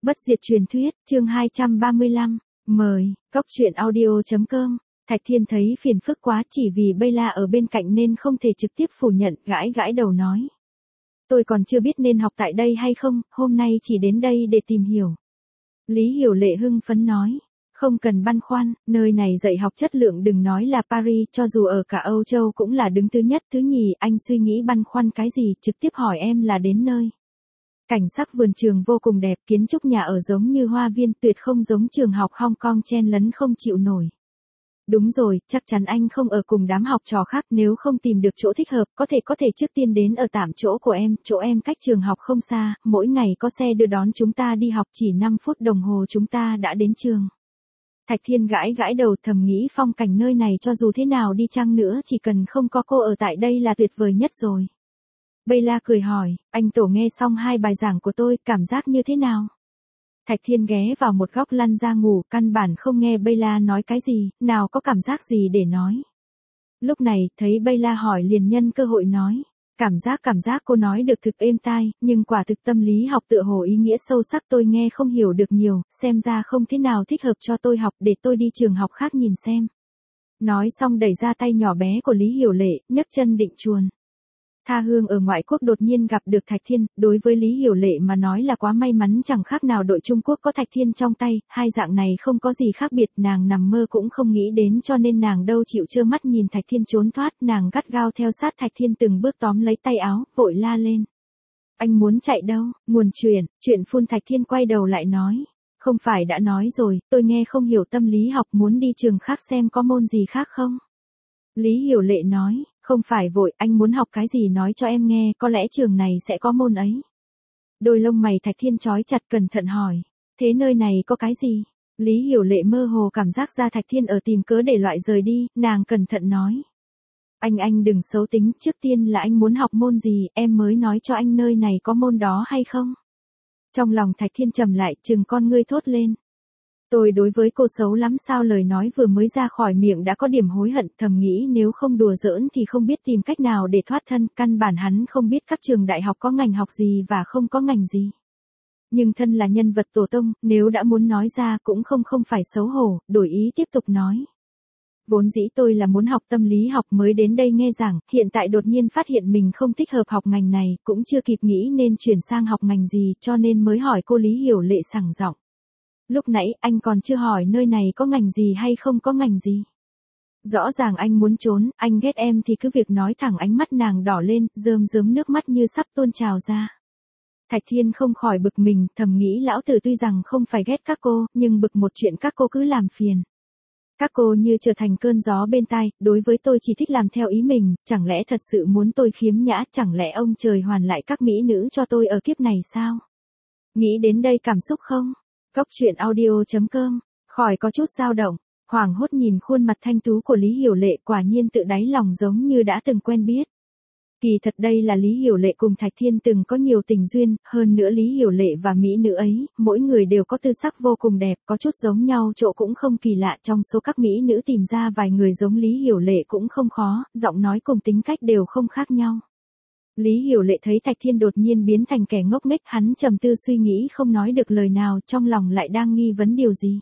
Bất diệt truyền thuyết, chương 235, mời, Cốc truyện audio.com. Thạch Thiên thấy phiền phức quá, chỉ vì Bella ở bên cạnh nên không thể trực tiếp phủ nhận, gãi gãi đầu nói. Tôi còn chưa biết nên học tại đây hay không, hôm nay chỉ đến đây để tìm hiểu. Lý Hiểu Lệ hưng phấn nói. Không cần băn khoăn, nơi này dạy học chất lượng đừng nói là Paris, cho dù ở cả Âu Châu cũng là đứng thứ nhất thứ nhì, anh suy nghĩ băn khoăn cái gì, trực tiếp hỏi em là đến nơi. Cảnh sắc vườn trường vô cùng đẹp, kiến trúc nhà ở giống như hoa viên, tuyệt không giống trường học Hong Kong chen lấn không chịu nổi. Đúng rồi, chắc chắn anh không ở cùng đám học trò khác, nếu không tìm được chỗ thích hợp, có thể trước tiên đến ở tạm chỗ của em, chỗ em cách trường học không xa, mỗi ngày có xe đưa đón chúng ta đi học, chỉ 5 phút đồng hồ chúng ta đã đến trường. Thạch Thiên gãi gãi đầu, thầm nghĩ phong cảnh nơi này cho dù thế nào đi chăng nữa chỉ cần không có cô ở tại đây là tuyệt vời nhất rồi. Bella cười hỏi, anh Tổ nghe xong 2 bài giảng của tôi, cảm giác như thế nào? Thạch Thiên ghé vào một góc lăn ra ngủ, căn bản không nghe Bella nói cái gì, nào có cảm giác gì để nói. Lúc này, thấy Bella hỏi liền nhân cơ hội nói. Cảm giác cô nói được thực êm tai, nhưng quả thực tâm lý học tựa hồ ý nghĩa sâu sắc tôi nghe không hiểu được nhiều, xem ra không thế nào thích hợp cho tôi học, để tôi đi trường học khác nhìn xem. Nói xong đẩy ra tay nhỏ bé của Lý Hiểu Lệ, nhấc chân định chuồn. Tha hương ở ngoại quốc đột nhiên gặp được Thạch Thiên, đối với Lý Hiểu Lệ mà nói là quá may mắn, chẳng khác nào đội Trung Quốc có Thạch Thiên trong tay, hai dạng này không có gì khác biệt, nàng nằm mơ cũng không nghĩ đến, cho nên nàng đâu chịu trơ mắt nhìn Thạch Thiên trốn thoát, nàng gắt gao theo sát Thạch Thiên từng bước tóm lấy tay áo, vội la lên. Anh muốn chạy đâu? Nguồn chuyện phun. Thạch Thiên quay đầu lại nói. Không phải đã nói rồi, tôi nghe không hiểu tâm lý học, muốn đi trường khác xem có môn gì khác không? Lý Hiểu Lệ nói, không phải vội, anh muốn học cái gì nói cho em nghe, có lẽ trường này sẽ có môn ấy. Đôi lông mày Thạch Thiên chói chặt, cẩn thận hỏi, thế nơi này có cái gì? Lý Hiểu Lệ mơ hồ cảm giác ra Thạch Thiên ở tìm cớ để loại rời đi, nàng cẩn thận nói. Anh đừng xấu tính, trước tiên là anh muốn học môn gì, em mới nói cho anh nơi này có môn đó hay không? Trong lòng Thạch Thiên trầm lại, chừng con ngươi thốt lên. Tôi đối với cô xấu lắm sao? Lời nói vừa mới ra khỏi miệng đã có điểm hối hận, thầm nghĩ nếu không đùa giỡn thì không biết tìm cách nào để thoát thân, căn bản hắn không biết các trường đại học có ngành học gì và không có ngành gì. Nhưng thân là nhân vật tổ tông, nếu đã muốn nói ra cũng không phải xấu hổ, đổi ý tiếp tục nói. Vốn dĩ tôi là muốn học tâm lý học mới đến đây nghe giảng, hiện tại đột nhiên phát hiện mình không thích hợp học ngành này, cũng chưa kịp nghĩ nên chuyển sang học ngành gì, cho nên mới hỏi cô. Lý Hiểu Lệ sảng giọng. Lúc nãy anh còn chưa hỏi nơi này có ngành gì hay không có ngành gì. Rõ ràng anh muốn trốn, anh ghét em thì cứ việc nói thẳng. Ánh mắt nàng đỏ lên, rơm nước mắt như sắp tuôn trào ra. Thạch Thiên không khỏi bực mình, thầm nghĩ lão tử tuy rằng không phải ghét các cô, nhưng bực một chuyện các cô cứ làm phiền. Các cô như trở thành cơn gió bên tai, đối với tôi chỉ thích làm theo ý mình, chẳng lẽ thật sự muốn tôi khiếm nhã, chẳng lẽ ông trời hoàn lại các mỹ nữ cho tôi ở kiếp này sao? Nghĩ đến đây cảm xúc không? Cốc truyện audio.com, khỏi có chút dao động, hoảng hốt nhìn khuôn mặt thanh tú của Lý Hiểu Lệ, quả nhiên tự đáy lòng giống như đã từng quen biết. Kỳ thật đây là Lý Hiểu Lệ cùng Thạch Thiên từng có nhiều tình duyên, hơn nữa Lý Hiểu Lệ và mỹ nữ ấy, mỗi người đều có tư sắc vô cùng đẹp, có chút giống nhau chỗ cũng không kỳ lạ, trong số các mỹ nữ tìm ra vài người giống Lý Hiểu Lệ cũng không khó, giọng nói cùng tính cách đều không khác nhau. Lý Hiểu Lệ thấy Thạch Thiên đột nhiên biến thành kẻ ngốc nghếch, hắn trầm tư suy nghĩ không nói được lời nào, trong lòng lại đang nghi vấn điều gì.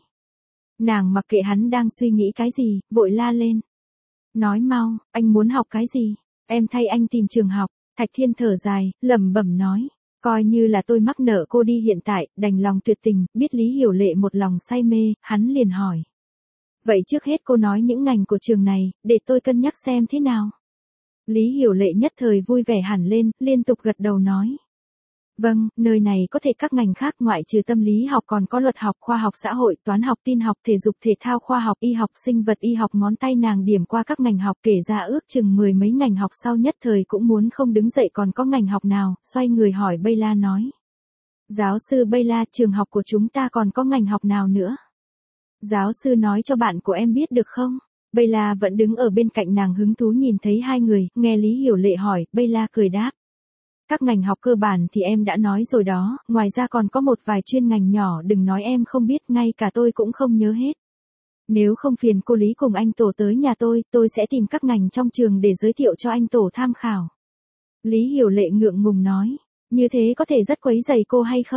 Nàng mặc kệ hắn đang suy nghĩ cái gì, vội la lên. Nói mau, anh muốn học cái gì? Em thay anh tìm trường học. Thạch Thiên thở dài, lẩm bẩm nói. Coi như là tôi mắc nợ cô đi, hiện tại, đành lòng tuyệt tình, biết Lý Hiểu Lệ một lòng say mê, hắn liền hỏi. Vậy trước hết cô nói những ngành của trường này, để tôi cân nhắc xem thế nào. Lý Hiểu Lệ nhất thời vui vẻ hẳn lên, liên tục gật đầu nói. Vâng, nơi này có thể các ngành khác ngoại trừ tâm lý học còn có luật học, khoa học xã hội, toán học, tin học, thể dục thể thao, khoa học, y học, sinh vật y học. Ngón tay nàng điểm qua các ngành học kể ra ước chừng 10 mấy ngành học, sau nhất thời cũng muốn không đứng dậy. Còn có ngành học nào? Xoay người hỏi Bella nói. Giáo sư Bella, trường học của chúng ta còn có ngành học nào nữa? Giáo sư nói cho bạn của em biết được không? Bella vẫn đứng ở bên cạnh nàng hứng thú nhìn thấy hai người, nghe Lý Hiểu Lệ hỏi, Bella cười đáp. Các ngành học cơ bản thì em đã nói rồi đó, ngoài ra còn có một vài chuyên ngành nhỏ, đừng nói em không biết, ngay cả tôi cũng không nhớ hết. Nếu không phiền cô Lý cùng anh Tổ tới nhà tôi sẽ tìm các ngành trong trường để giới thiệu cho anh Tổ tham khảo. Lý Hiểu Lệ ngượng ngùng nói, như thế có thể rất quấy rầy cô hay không?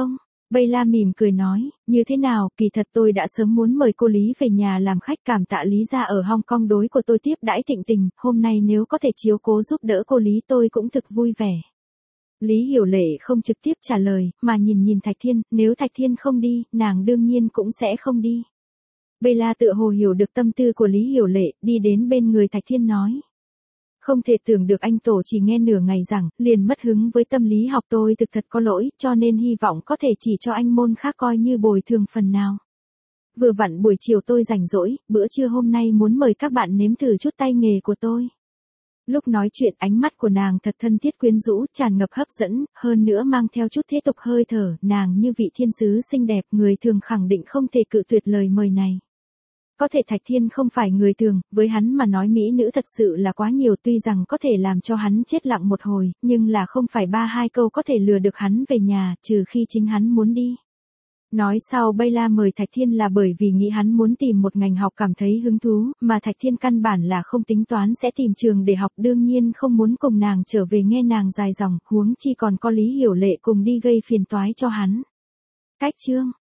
Bella mỉm cười nói, như thế nào, kỳ thật tôi đã sớm muốn mời cô Lý về nhà làm khách, cảm tạ Lý gia ở Hong Kong đối của tôi tiếp đãi thịnh tình, hôm nay nếu có thể chiếu cố giúp đỡ cô Lý tôi cũng thực vui vẻ. Lý Hiểu Lệ không trực tiếp trả lời, mà nhìn Thạch Thiên, nếu Thạch Thiên không đi, nàng đương nhiên cũng sẽ không đi. Bella tựa hồ hiểu được tâm tư của Lý Hiểu Lệ, đi đến bên người Thạch Thiên nói. Không thể tưởng được anh tổ chỉ nghe nửa ngày rằng, liền mất hứng với tâm lý học, tôi thực thật có lỗi, cho nên hy vọng có thể chỉ cho anh môn khác coi như bồi thường phần nào. Vừa vặn buổi chiều tôi rảnh rỗi, bữa trưa hôm nay muốn mời các bạn nếm thử chút tay nghề của tôi. Lúc nói chuyện ánh mắt của nàng thật thân thiết quyến rũ, tràn ngập hấp dẫn, hơn nữa mang theo chút thế tục hơi thở, nàng như vị thiên sứ xinh đẹp, người thường khẳng định không thể cự tuyệt lời mời này. Có thể Thạch Thiên không phải người thường, với hắn mà nói mỹ nữ thật sự là quá nhiều, tuy rằng có thể làm cho hắn chết lặng một hồi, nhưng là không phải 3-2 câu có thể lừa được hắn về nhà, trừ khi chính hắn muốn đi. Nói sau Bella mời Thạch Thiên là bởi vì nghĩ hắn muốn tìm một ngành học cảm thấy hứng thú, mà Thạch Thiên căn bản là không tính toán sẽ tìm trường để học, đương nhiên không muốn cùng nàng trở về nghe nàng dài dòng, huống chi còn có Lý Hiểu Lệ cùng đi gây phiền toái cho hắn. Cách chương